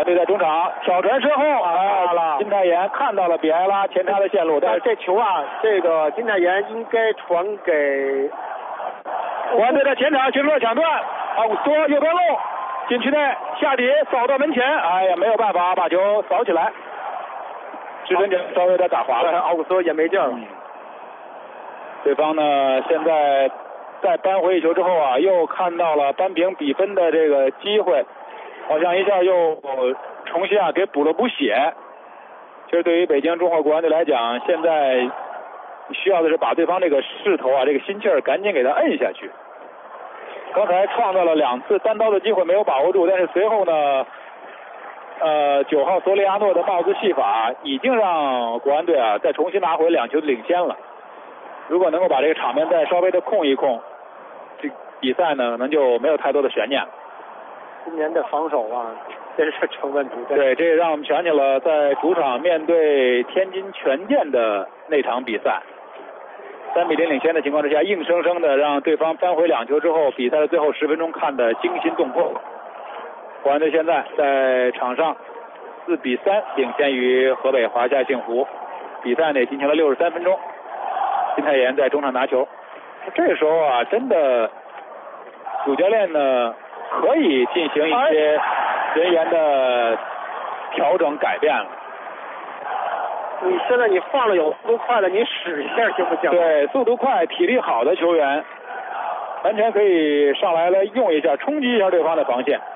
队在中场挑传身后，金泰妍看到了比埃拉前插的线路，但是这球啊，这个金泰妍应该传给国安队的前场，迅速抢断，奥古斯托右边路，禁区内下底扫到门前，哎呀，没有办法把球扫起来，至尊脚稍微有点打滑了， 奥古斯托也没劲儿了。 对方呢，现在再扳回一球之后啊，又看到了扳平比分的这个机会，好像一下又重新给补了补血。其实对于北京中赫国安队来讲，现在需要的是把对方这个势头这个心气儿赶紧给他摁下去。刚才创造了2次单刀的机会没有把握住，但是随后呢，9号索里亚诺的帽子戏法已经让国安队再重新拿回2球的领先了。如果能够把这个场面再稍微的控一控，这比赛呢可能就没有太多的悬念了。 今年的防守真是成问题。 对，这也让我们想起了在主场面对天津权健的那场比赛，3比0领先的情况之下，硬生生的让对方扳回2球之后，比赛的最后10分钟看得惊心动魄。国安队现在在场上4比3领先于河北华夏幸福，比赛呢进行了63分钟。金泰妍在中场拿球，这个时候真的主教练呢可以进行一些人员的调整改变了。 你现在放了有速度快的，你使一下行不行？ 对，速度快、体力好的球员，完全可以上来用一下，冲击一下对方的防线。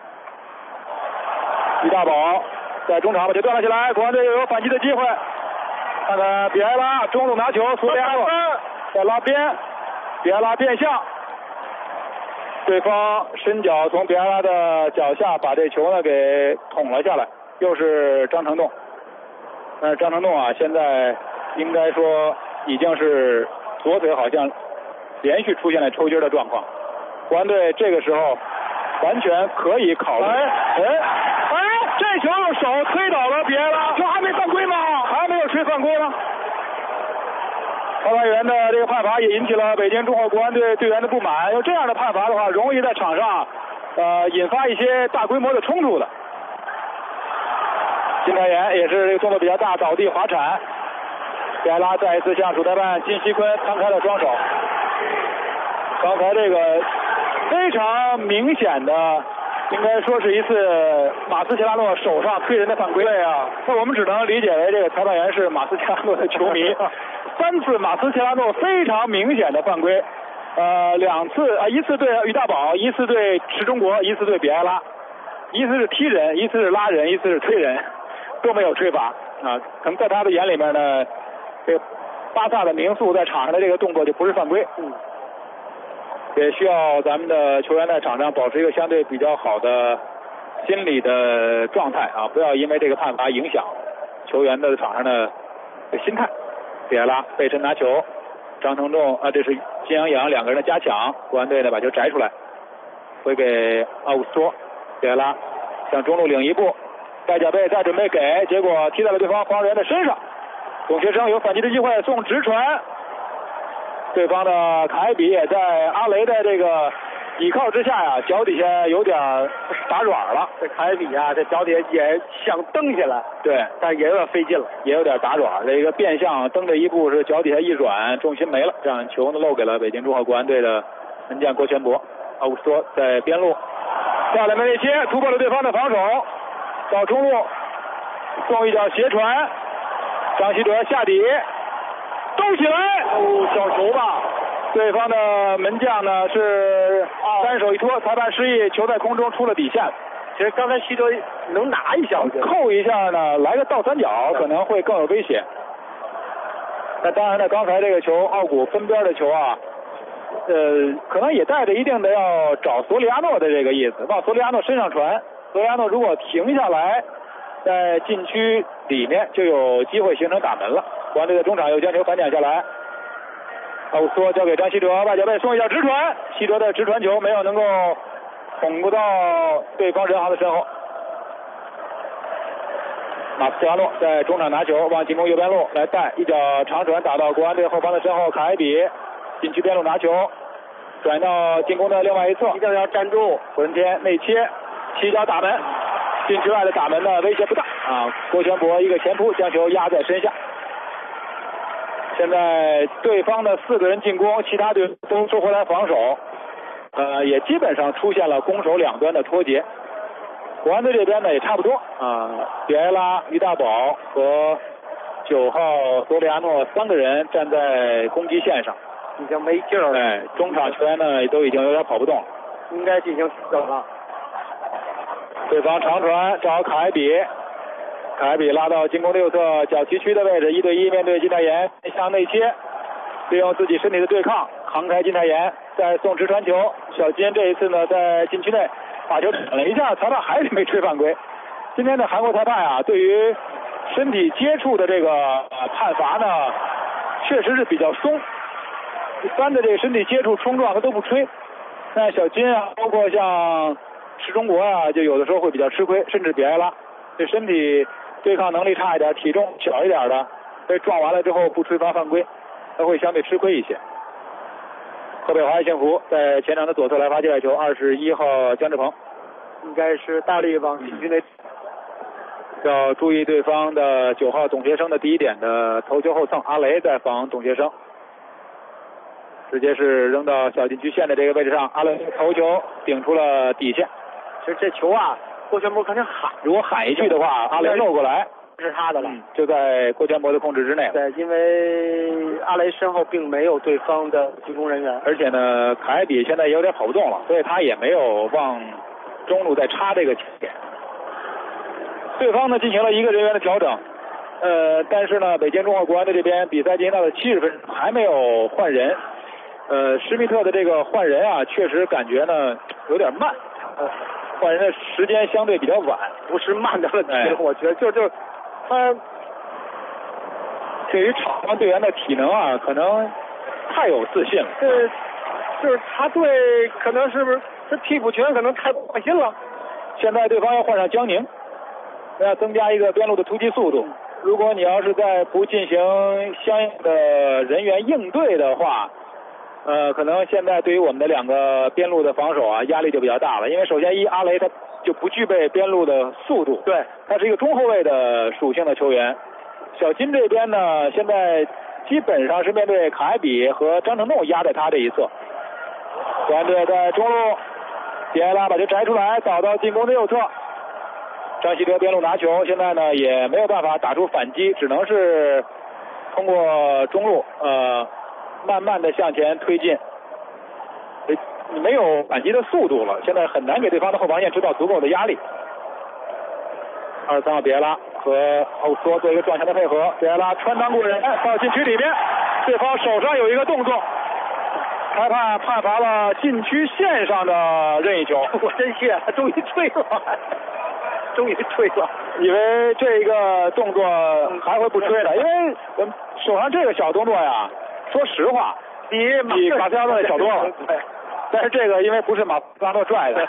于大宝在中场把球断了下来，国安队又有反击的机会。看看比埃拉中路拿球，索里亚诺在拉边，比埃拉变向，对方伸脚从比埃拉的脚下把这球呢给捅了下来，又是张成栋。但是张成栋现在应该说已经是左腿好像连续出现了抽筋的状况。国安队这个时候完全可以考虑。这球用手推倒了比埃拉，这还没犯规吗？还没有吹犯规吗？裁判员的这个判罚也引起了北京中赫国安队队员的不满。用这样的判罚的话，容易在场上引发一些大规模的冲突的。金泰妍也是这个动作比较大，倒地滑铲。比埃拉再一次向主裁判金锡坤摊开了双手。刚才这个非常明显的，应该说是一次马斯切拉诺手上推人的犯规。 对那我们只能理解为这个裁判员是马斯切拉诺的球迷。3次马斯切拉诺非常明显的犯规，2次一次对于大宝，一次对池中国，一次对比埃拉，一次是踢人，一次是拉人，一次是推人，都没有吹罚可能在他的眼里面呢，这个巴萨的名宿在场上的这个动作就不是犯规。也需要咱们的球员在场上保持一个相对比较好的心理的状态不要因为这个判罚影响球员的场上的心态。比埃拉背身拿球，张成栋这是金阳洋2个人的加强，国安队呢把球摘出来，回给奥古斯托。比埃拉向中路领一步，带脚背再准备给，结果踢在了对方防守员的身上。董学生有反击的机会，送直传。对方的凯比也在阿雷的这个倚靠之下脚底下有点打软了。 这凯比这脚底下也想蹬下来， 对， 但是也有点费劲了， 也有点打软。这个变向蹬这一步是脚底下一软，重心没了，这样球呢漏给了北京中赫国安队的门将郭全博。奥古斯托在边路下来门内切，突破了对方的防守，到中路送一脚斜传，张稀哲下底兜起来，小球吧。对方的门将呢是单手一托，裁判示意球在空中出了底线。 其实刚才稀哲能拿一下， 扣一下呢，来个倒三角可能会更有危险。那当然呢，刚才这个球奥古分边的球可能也带着一定的要找索里亚诺的这个意思，往索里亚诺身上传。索里亚诺如果停下来，在禁区里面就有机会形成打门了。国安队的中场又将球反抢下来，奥古斯托交给张稀哲，外脚背送一脚直传，稀哲的直传球没有能够捅不到对方人行的身后。马斯切拉诺在中场拿球，往进攻右边路来带一脚长传打到国安队后方的身后，凯比禁区边路拿球，转到进攻的另外一侧， 一定要站住， 胡仁天内切，起脚打门， 禁区外的打门呢威胁不大啊。郭全博一个前扑将球压在身下。现在对方的4个人进攻，其他队都收回来防守，也基本上出现了攻守两端的脱节。国安队这边呢也差不多啊，比埃拉、于大宝和9号多利亚诺3个人站在攻击线上， 已经没劲儿了。 哎，中场球员呢都已经有点跑不动了， 应该进行调整了。 对方长传找卡海比，卡海比拉到进攻右侧角旗区的位置，1对1面对金泰妍，向内切，利用自己身体的对抗扛开金泰妍，再送直传球。小金这一次呢在禁区内把球铲了一下，裁判还是没吹犯规。今天的韩国裁判啊，对于身体接触的这个判罚呢，确实是比较松。一般的这个身体接触冲撞他都不吹，但小金啊，包括像池中国啊，就有的时候会比较吃亏，甚至比埃拉，这身体对抗能力差一点，体重小一点的，被撞完了之后不吹罚犯规，他会相对吃亏一些。河北华夏幸福在前场的左侧来发界外球，21号姜志鹏， 应该是大力往禁区内。 要注意对方的9号董学生的第一点的头球后蹭，阿雷在防董学生，直接是扔到小禁区线的这个位置上，阿雷头球顶出了底线。 其实这球啊，郭全博肯定喊， 如果喊一句的话，阿雷漏过来是他的了， 就在郭全博的控制之内了。 对，因为阿雷身后并没有对方的进攻人员， 而且呢，卡海比现在有点跑不动了，所以他也没有往中路再插这个点。对方呢进行了一个人员的调整，但是呢，北京中赫国安队这边比赛进行到了70分还没有换人。施密特的这个换人啊，确实感觉呢有点慢，换人的时间相对比较晚， 不是慢的问题，我觉得就是他对于场上队员的体能啊，可能太有自信了。 就是他对可能是不是这替补群可能太不放心了。 现在对方要换上江宁，要增加一个边路的突击速度。如果你要是再不进行相应的人员应对的话，可能现在对于我们的2个边路的防守啊，压力就比较大了。因为首先阿雷他就不具备边路的速度， 对， 他是一个中后卫的属性的球员。小金这边呢，现在基本上是面对卡海比和张成栋压在他这一侧。国安队在中路，比埃拉把球摘出来，倒到进攻的右侧。张稀哲边路拿球，现在呢也没有办法打出反击，只能是通过中路慢慢的向前推进，没有反击的速度了，现在很难给对方的后防线制造足够的压力。23号比埃拉和奥索做一个撞墙的配合，比埃拉穿裆过人到禁区里面，对方手上有一个动作，裁判判罚了禁区线上的任意球。 我真谢，他终于吹了，终于吹了， 以为这个动作还会不吹的，因为我们手上这个小动作呀，说实话比马斯亚诺小多了。 对， 但是这个因为不是马斯亚诺拽的，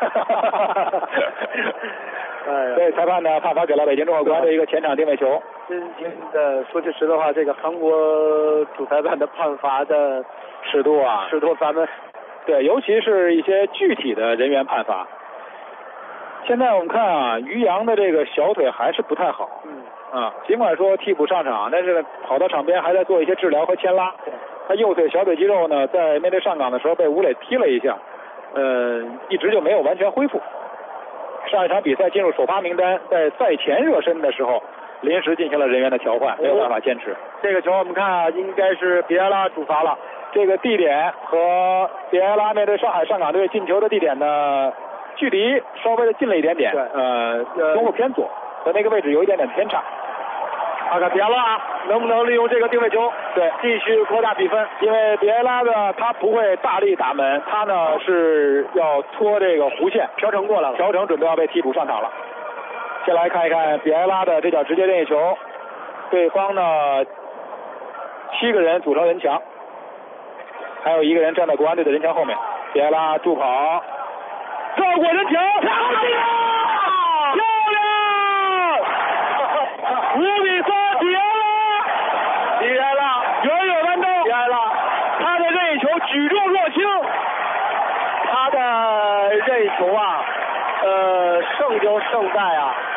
所以裁判呢判罚给了北京中赫国安的一个前场定位球。 真心的说句实在话，这个韩国主裁判的判罚的尺度啊， 咱们对，尤其是一些具体的人员判罚。现在我们看啊，于洋的这个小腿还是不太好，尽管说替补上场，但是跑到场边还在做一些治疗和牵拉。他右腿小腿肌肉呢，在面对上港的时候被吴磊踢了一下，一直就没有完全恢复。上一场比赛进入首发名单，在赛前热身的时候，临时进行了人员的调换，没有办法坚持。 这个球我们看啊，应该是比埃拉主罚了。 这个地点和比埃拉面对上海上港队进球的地点呢，距离稍微的近了一点点，中路偏左，和那个位置有一点点偏差。 看看比埃拉能不能利用这个定位球， 对， 继续扩大比分。 因为比埃拉呢，他不会大力打门，他呢是要搓这个弧线， 调整过来了， 调整准备要被替补上场了。先来看一看比埃拉的这脚直接任意球，对方呢7个人组成人墙，还有1个人站在国安队的人墙后面。比埃拉助跑，绕过人墙，漂亮！5比3，比埃拉远远弯刀， 比埃拉他的任意球举重若轻， 他的任意球啊，胜就胜在啊，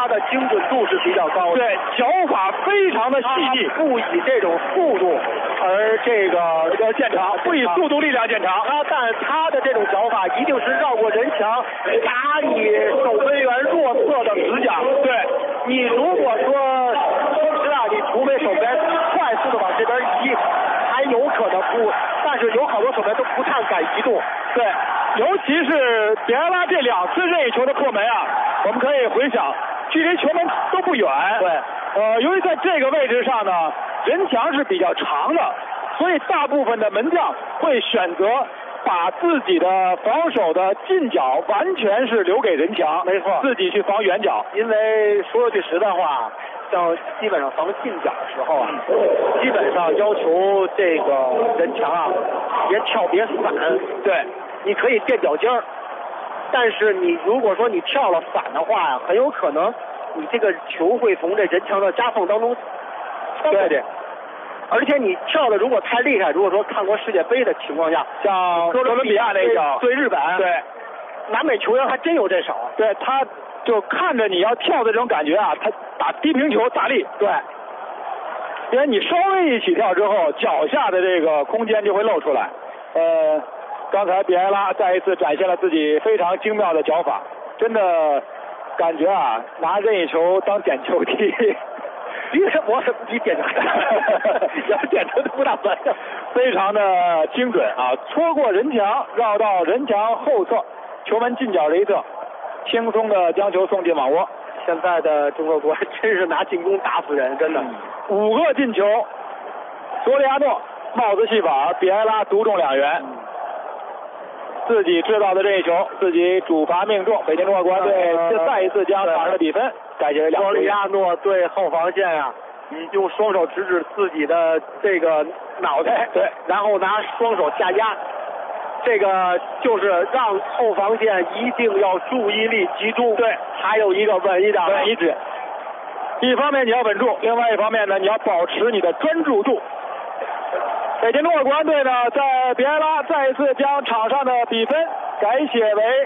他的精准度是比较高的， 对，脚法非常的细腻， 不以这种速度而这个见长，不以速度力量见长。 但他的这种脚法一定是绕过人墙，打你守门员弱侧的死角。 对， 你如果说其实啊，你除非守门员快速的往这边移，还有可能不，但是有好多守门员都不太敢移动。 对，尤其是比埃拉这2次任意球的破门啊，我们可以回想，距离球门都不远。 对， 由于在这个位置上呢，人墙是比较长的，所以大部分的门将会选择把自己的防守的近角完全是留给人墙， 没错， 自己去防远角。 因为说句实在话，像基本上防近角的时候啊，基本上要求这个人墙啊别跳别散。 对， 你可以垫脚尖儿，但是你如果说你跳了散的话呀，很有可能你这个球会从这人墙的夹缝当中穿过去。而且你跳的如果太厉害，如果说看过世界杯的情况下， 像哥伦比亚那一脚对日本， 对， 南美球员还真有这手。 对，他就看着你要跳的这种感觉啊，他打低平球大力。 对， 因为你稍微一起跳之后，脚下的这个空间就会露出来。刚才比埃拉再一次展现了自己非常精妙的脚法，真的感觉啊，拿任意球当点球踢。 我是比点球，要点球都不大分， 非常的精准啊！戳过人墙，绕到人墙后侧，球门近角这一侧，轻松的将球送进网窝。 现在的中国国真是拿进攻打死人，真的。 5个进球，索里亚诺帽子戏法，比埃拉独中2元。自己制造的任意球，自己主罚命中，北京中国国安队再一次将场上的比分改写为2-1。 索里亚诺对后防线啊，用双手直指自己的这个脑袋， 对， 然后拿双手下压，这个就是让后防线一定要注意力集中。 对， 还有一个稳一点， 稳一指。一方面你要稳住，另外一方面呢，你要保持你的专注度。北京中国国安队呢，在比埃拉再一次将场上的比分改写为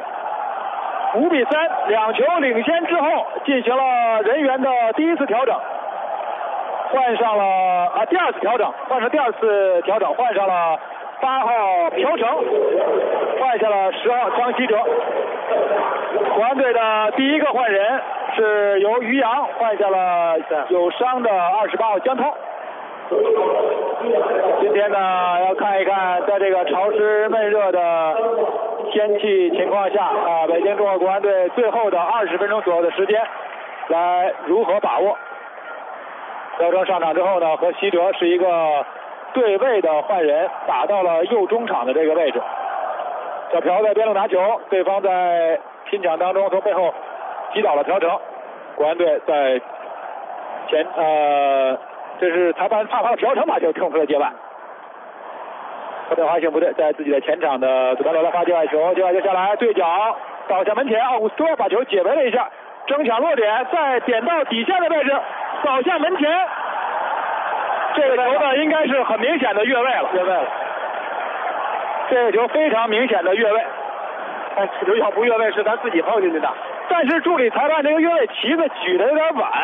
5-3，2球领先之后，进行了人员的第1次调整，换上了第2次调整，换上了8号朴成，换下了10号张稀哲。国安队的第1个换人是由于洋换下了有伤的28号江涛。今天呢，要看一看在这个潮湿闷热的天气情况下北京中国国安队最后的20分钟左右的时间来如何把握。朴成上场之后呢，和稀哲是一个对位的换人，打到了右中场的这个位置。小朴在边路拿球，对方在拼抢当中从背后击倒了朴成。国安队在这是裁判判罚了朴成把球冲出了界外。河北华兴不对，在自己的前场的左边路来发界外球，界外球下来对角倒向门前，奥古斯托把球解围了一下，争抢落点，再点到底线的位置，倒向门前。这个球呢，应该是很明显的越位了。这个球非常明显的越位。 这球要不越位是咱自己碰进去的。 但是助理裁判这个越位旗子举得有点晚。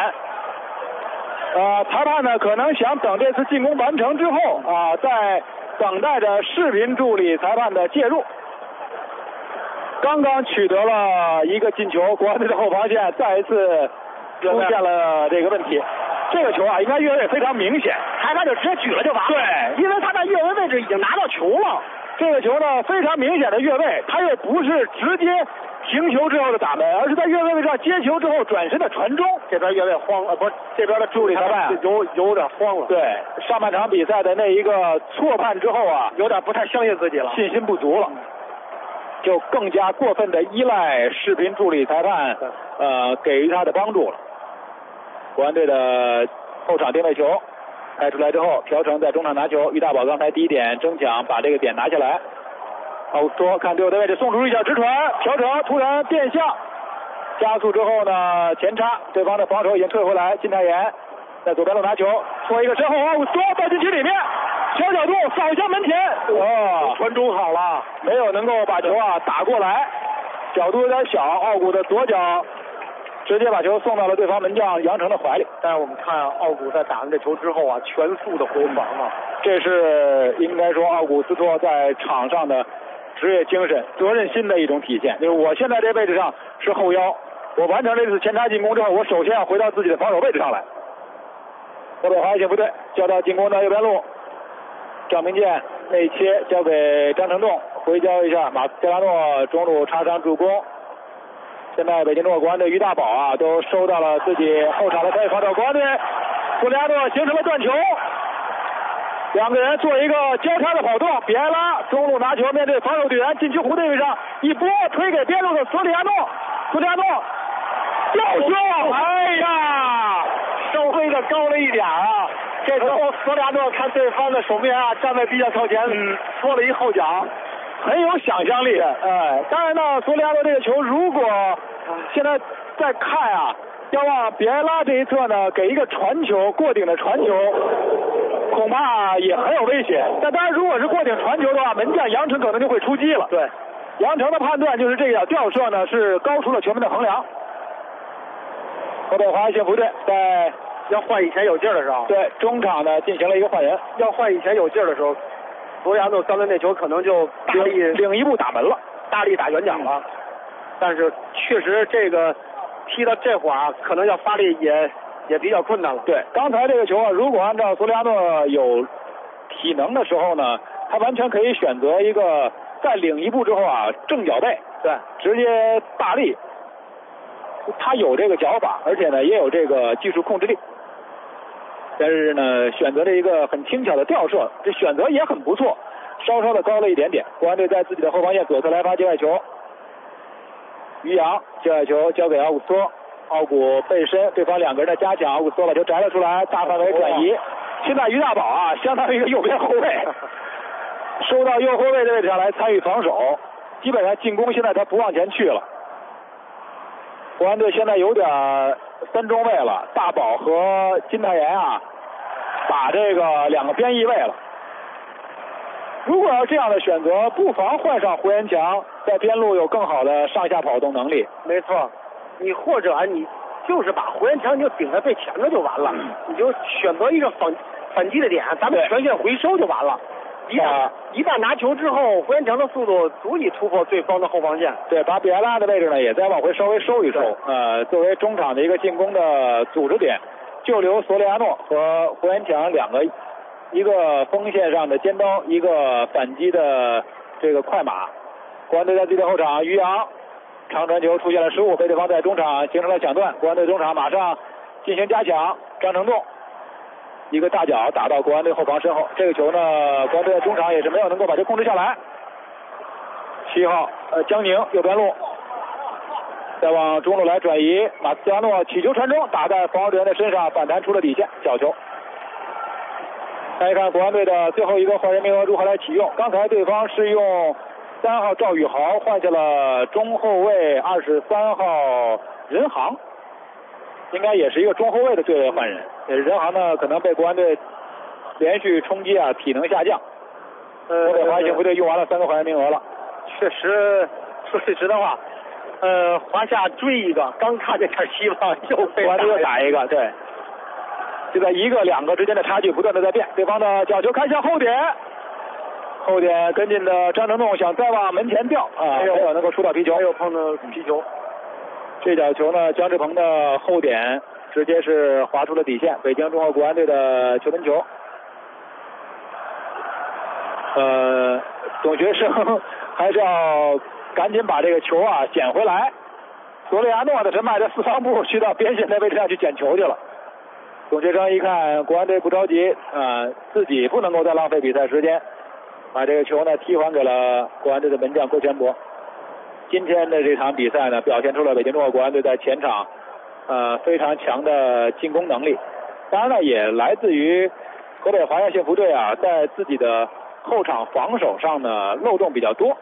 裁判呢可能想等这次进攻完成之后在等待着视频助理裁判的介入。刚刚取得了一个进球，国安队的后防线再一次出现了这个问题。这个球应该越位非常明显， 裁判就直接举了就完了。 对， 因为他在越位位置已经拿到球了。 这个球呢非常明显的越位，他又不是直接停球之后的打门，而是在越位位置上接球之后转身的传中。 这边越位慌了，不是这边的助理裁判有点慌了。 对，上半场比赛的那一个错判之后有点不太相信自己了， 信心不足了，就更加过分的依赖视频助理裁判给予他的帮助了。国安队的后场定位球开出来之后，朴成在中场拿球，于大宝刚才第一点争抢把这个点拿下来。奥古斯托看队友的位置，送出一脚直传，朴成突然变向，加速之后呢前插，对方的防守已经退回来，金泰妍在左边路拿球，搓一个身后，奥古斯托到禁区里面，小角度扫向门前， 传中好了， 没有能够把球打过来，角度有点小，奥古的左脚直接把球送到了对方门将杨成的怀里。 但是我们看奥古在打完这球之后啊，全速的回防啊， 这是应该说奥古斯托在场上的职业精神、责任心的一种体现。就是我现在这位置上是后腰，我完成这次前插进攻之后，我首先要回到自己的防守位置上来。河北华夏幸福队交到进攻的右边路，张明健内切交给张成栋，回交一下马斯切拉诺中路插上助攻。现在北京中国国安队于大宝啊都收到了自己后场的参与防守，国安队索里亚诺形成了断球，两个人做一个交叉的跑动，比埃拉中路拿球面对防守队员，禁区弧的位置上一拨推给边路的索里亚诺，索里亚诺吊球，哎呀， 稍微的高了一点啊。这时候索里亚诺看对方的守门员啊站在比较靠前，搓了一后脚， 很有想象力。当然呢，索里亚诺这个球如果现在再看啊，要往比埃拉这一侧呢给一个传球，过顶的传球，恐怕也很有危险。但当然，如果是过顶传球的话，门将杨成可能就会出击了。 对， 杨成的判断就是这个吊射呢是高出了球门的横梁。河北华夏幸福队在要换以前有劲儿的时候， 对中场呢进行了一个换人， 要换以前有劲儿的时候，索里亚诺刚才那球可能就大力领一步打门了， 大力打远角了。但是确实这个踢到这会儿啊，可能要发力也比较困难了。 对，刚才这个球啊，如果按照索里亚诺有体能的时候呢，他完全可以选择一个再领一步之后啊，正脚背， 对， 直接大力。他有这个脚法，而且呢也有这个技术控制力。但是呢，选择了一个很轻巧的吊射，这选择也很不错，稍稍的高了一点点。国安队在自己的后防线左侧来发界外球，于洋界外球交给奥古斯托，奥古背身，对方两个人的加强，奥古斯托把球摘了出来，大范围转移。现在于大宝啊，相当于一个右边后卫，收到右后卫的位置上来参与防守，基本上进攻现在他不往前去了。国安队现在有点三中卫了，大宝和金泰妍啊，把这个两个边翼位了。如果要这样的选择，不妨换上胡延强，在边路有更好的上下跑动能力。 没错，你或者你就是把胡延强你就顶在最前头就完了，你就选择一个反击的点，咱们全线回收就完了。一旦拿球之后，胡延强的速度足以突破对方的后防线。 对，把比埃拉的位置呢也再往回稍微收一收。作为中场的一个进攻的组织点，就留索里亚诺和胡延强两个，一个锋线上的尖刀，一个反击的这个快马。国安队在自己的后场，于洋长传球出现了失误，被对方在中场形成了抢断。国安队中场马上进行加强，张成栋一个大脚打到国安队后防身后，这个球呢，国安队在中场也是没有能够把球控制下来。7号江宁右边路，再往中路来转移，马斯切拉诺起球传中，打在防守队员的身上，反弹出了底线，角球。看一看国安队的最后一个换人名额如何来启用。刚才对方是用3号赵宇豪换下了中后卫23号任航，应该也是一个中后卫的对位换人。任航呢可能被国安队连续冲击啊，体能下降。河北华夏幸福队用完了3个换人名额了。 确实，说句实在话，华夏追一个，刚看这点希望又被又打一个，对。就在1个2个之间的差距不断的在变，对方的角球开向后点，后点跟进的张成栋想再往门前吊啊，没有能够出到皮球， 没有碰到皮球。 这脚球呢，姜志鹏的后点直接是划出了底线，北京中国国安队的球门球。总决胜还是要赶紧把这个球啊捡回来。索里亚诺的是迈着4方步去到边线的位置上去捡球去了。总决胜一看国安队不着急自己不能够再浪费比赛时间，把这个球呢踢还给了国安队的门将郭全博。今天的这场比赛呢，表现出了北京中国国安队在前场非常强的进攻能力，当然了也来自于河北华夏幸福队啊在自己的后场防守上呢漏洞比较多。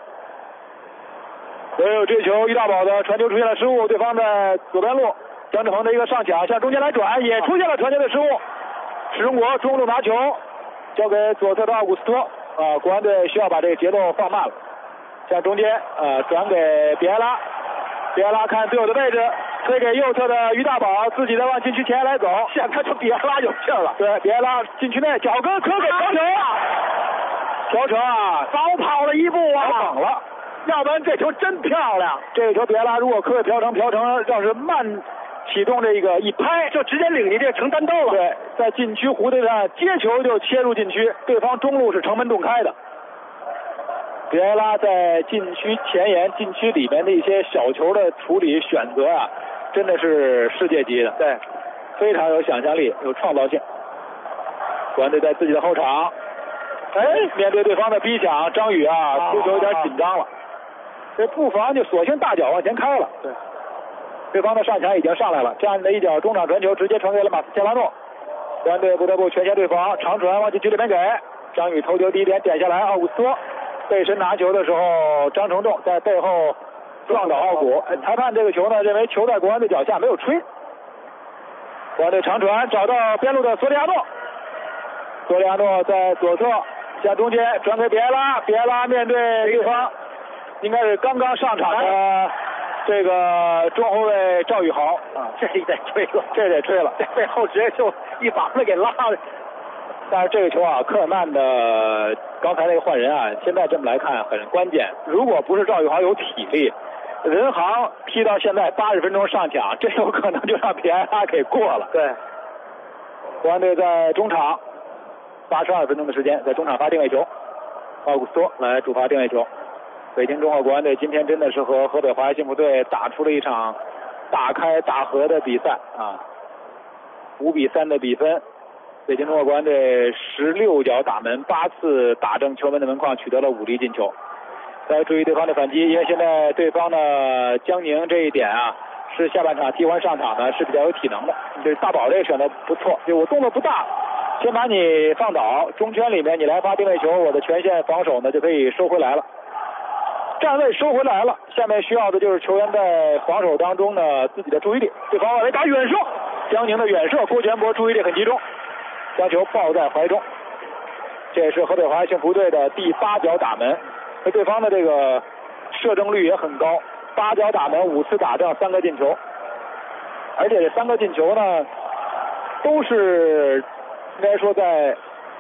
这球于大宝的传球出现了失误，对方在左边路姜志鹏的一个上抢向中间来转，也出现了传球的失误。石中国中路拿球交给左侧的奥古斯托国安队需要把这个节奏放慢了，向中间转给比埃拉，比埃拉看队友的位置， 推给右侧的于大宝，自己再往禁区前来走。 现在就比埃拉有劲了。 对，比埃拉禁区内脚跟可给调球啊！调球啊， 早跑了一步啊， 跑猛了。 要不然这球真漂亮。 这个球比埃拉如果可以调成要是慢启动这个一拍， 就直接领进这成单刀了。 对，在禁区弧对上接球就切入禁区，对方中路是城门洞开的。比埃拉在禁区前沿、禁区里面的一些小球的处理选择啊，真的是世界级的。 对， 非常有想象力，有创造性。国安队在自己的后场，面对对方的逼抢，张宇啊，出球有点紧张了，这不妨就索性大脚往前开了。 对， 对方的上抢已经上来了，这样的一脚中场传球直接传给了马斯切拉诺，国安队不得不全线对防，长传往禁区里面给张宇头球第一点点下来，奥古斯托背身拿球的时候，张成仲在背后撞倒奥古，裁判这个球呢认为球在国安队脚下没有吹。国安队长传找到边路的索里亚诺，索里亚诺在左侧向中间转给比埃拉，比埃拉面对对方应该是刚刚上场的这个中后卫赵宇豪啊，这得吹了， 这得吹了， 这背后直接就一把子给拉了。 但是这个球啊，科尔曼的刚才那个换人啊，现在这么来看很关键。如果不是赵宇豪有体力，人行踢到现在80分钟上抢，这有可能就让比埃拉给过了。 对， 国安队在中场82分钟的时间，在中场发定位球，奥古斯托来主罚定位球。北京中赫国安队今天真的是和河北华夏幸福队打出了一场大开大合的比赛啊，5比3的比分。北京中赫国安队16脚打门，8次打正球门的门框，取得了5粒进球。再注意对方的反击，因为现在对方的江宁这一点啊，是下半场替换上场呢，是比较有体能的。这大宝这个选择不错，就我动作不大，先把你放倒，中圈里面你来发定位球，我的全线防守呢就可以收回来了。站位收回来了，下面需要的就是球员在防守当中呢自己的注意力。对方外围打远射，江宁的远射，郭全博注意力很集中，将球抱在怀中。这也是河北华夏幸福队的第8脚打门，对方的这个射正率也很高，8脚打门5次打正3个进球，而且这3个进球呢都是应该说在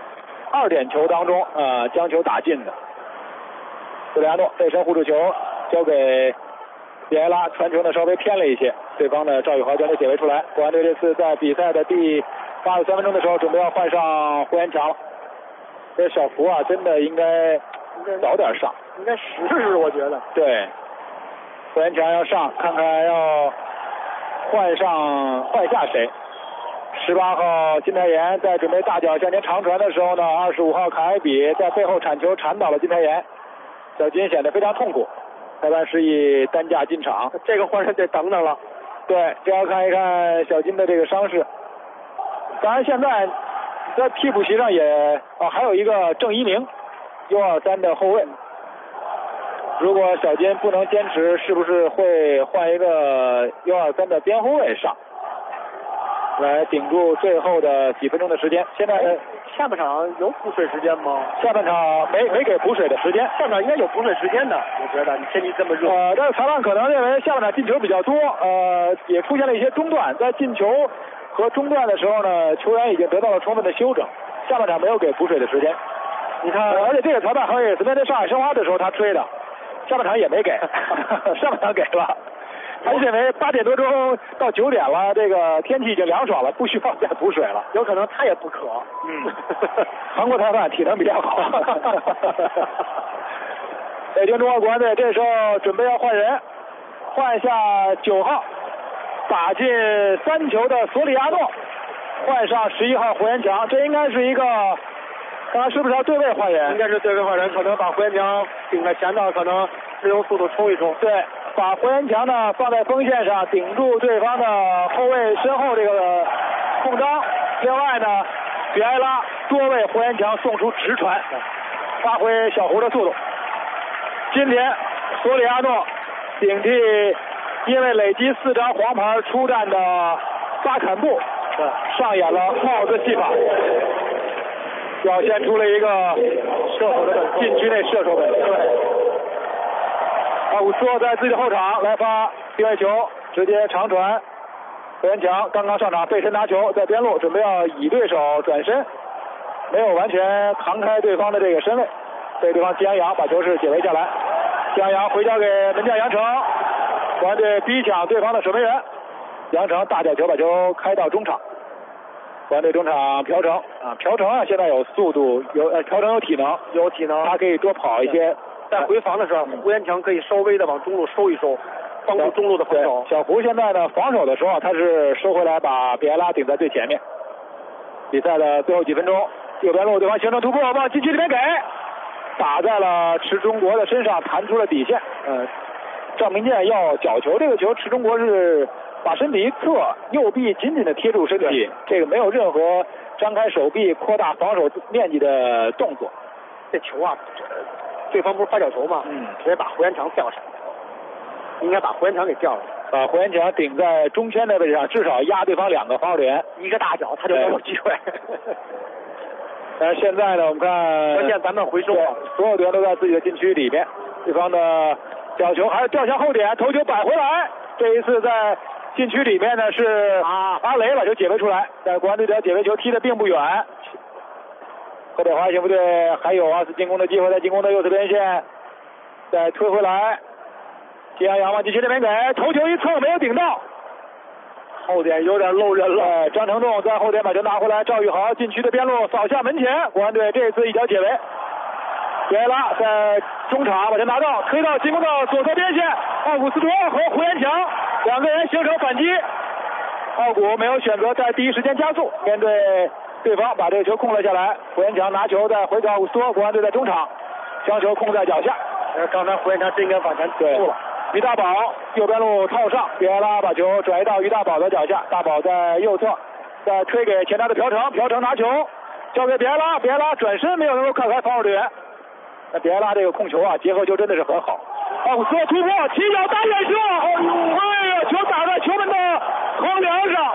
2点球当中将球打进的。索里亚诺背身护住球，交给比埃拉，传球呢稍微偏了一些，对方的赵宇豪将球解围出来。国安队这次在比赛的第83分钟的时候，准备要换上胡延强了。这小福啊，真的应该早点上， 应该试试，我觉得。 对，胡延强要上，看看要换下谁。18号金泰妍在准备大脚向前长传的时候呢，25号卡埃比在背后铲球铲倒了金泰妍。小金显得非常痛苦，裁判示意担架进场。 这个换人得等等了。 对，这要看一看小金的这个伤势。当然，现在在替补席上也还有一个郑一鸣，U23的后卫。如果小金不能坚持，是不是会换一个U23的边后卫上，来顶住最后的几分钟的时间？现在下半场有补水时间吗？ 下半场没给补水的时间， 下半场应该有补水时间的，我觉得。你天气这么热。 但是裁判可能认为下半场进球比较多，也出现了一些中断。在进球和中断的时候呢，球员已经得到了充分的休整，下半场没有给补水的时间。你看，而且这个裁判还是昨天在上海申花的时候他吹的，下半场也没给，上半场给了。他认为8点多钟到9点了，这个天气已经凉爽了，不需要再补水了。 有可能他也不渴。 韩国裁判体能比较好。北京中赫国安队这时候准备要换人，换下9号打进3球的索里亚诺，换上11号胡延强。这应该是一个，看看是不是要对位换人？ 应该是对位换人，可能把胡延强顶在前头，可能是用速度冲一冲。 对。把胡延强呢放在锋线上，顶住对方的后卫身后这个空当。另外呢，比埃拉多为胡延强送出直传，发挥小胡的速度。今天索里亚诺顶替因为累积4张黄牌出战的巴坎布，上演了帽子戏法，表现出了一个射手的禁区内射手本领。奥古斯托在自己的后场来发定位球， 直接长传。胡元强刚刚上场，背身拿球，在边路准备要以对手转身，没有完全扛开对方的这个身位，被对方吉安阳把球是解围下来。吉安阳回交给门将杨成，国安队逼抢对方的守门员，杨成大角球把球开到中场。国安队中场朴成啊，朴成啊现在有速度，朴成有体能，他可以多跑一些。 在回防的时候，胡元强可以稍微的往中路收一收，帮助中路的防守。 小胡现在呢防守的时候，他是收回来把比埃拉顶在最前面。比赛的最后几分钟，右边路对方形成突破，往禁区里面给，打在了池中国的身上，弹出了底线。赵明剑要角球，这个球池中国是把身体一侧，右臂紧紧的贴住身体，这个没有任何张开手臂扩大防守面积的动作。 这球啊，对方不是发角球吗？直接把胡元强吊上，应该把胡元强给吊上， 把胡元强顶在中圈的位置上，至少压对方2个防守员， 一个大脚他就能有机会。 但是现在呢，我们看， 关键咱们回收， 所有队员都在自己的禁区里面，对方的角球还是掉向后点，头球摆回来。这一次在禁区里面呢是阿雷把球解围出来，但是国安队的解围球踢得并不远。河北华夏幸福队还有2次进攻的机会，在进攻的右侧边线，再推回来，吉安阳往禁区这边给，头球一蹭没有顶到，后点有点漏人了。张成栋在后点把球拿回来，赵宇豪禁区的边路扫向门前，国安队这次一脚解围。比埃拉在中场把球拿到，推到进攻到左侧边线，奥古斯托和胡元强2个人形成反击，奥古没有选择在第一时间加速，面对对方把这个球控了下来。胡元强拿球再回给奥古斯托，国安队在中场将球控在脚下。 刚才胡元强真应该往前突了。 于大宝右边路套上，比埃拉把球转移到于大宝的脚下，大宝在右侧再推给前插的朴成，朴成拿球交给比埃拉，比埃拉转身没有能够看开防守队员。那比埃拉这个控球啊，结合球真的是很好。奥古斯托突破，起脚打远射，哎呀，球打在球门的横梁上。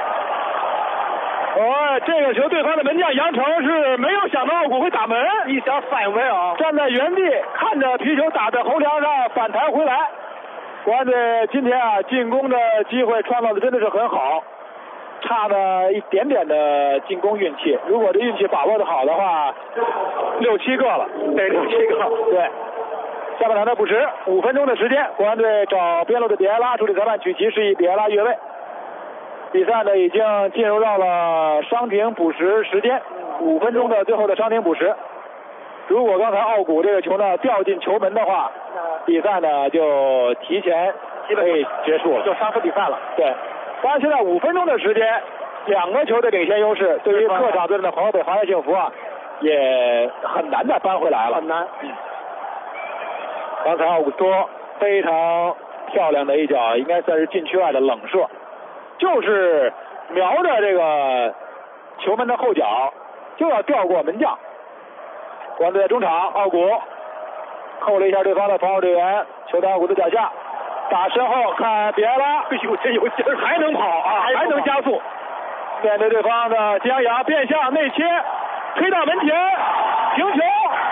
这个球对方的门将杨成是没有想到奥古会打门， 一点反应没有， 站在原地看着皮球打在横梁上反弹回来。国安队今天啊进攻的机会创造的真的是很好，差了一点点的进攻运气，如果这运气把握的好的话，6、7个了， 对，6、7个， 对。下半场的补时，5分钟的时间，国安队找边路的比埃拉，主力裁判举旗示意比埃拉越位。比赛呢已经进入到了伤停补时时间，5分钟的最后的伤停补时。如果刚才奥古这个球呢掉进球门的话，比赛呢就提前可以结束了， 就杀死比赛了。 对，当然现在5分钟的时间，2个球的领先优势，对于客场队的河北华夏幸福啊，也很难再扳回来了， 很难。 刚才奥古斯托非常漂亮的一脚，应该算是禁区外的冷射，就是瞄着这个球门的后脚，就要吊过门将。国安队在中场，奥古扣了一下对方的防守队员，球在奥古的脚下，打身后看比埃拉， 这有劲儿， 还能跑啊，还能加速。面对对方的吉阳阳变向内切，推到门前，停球，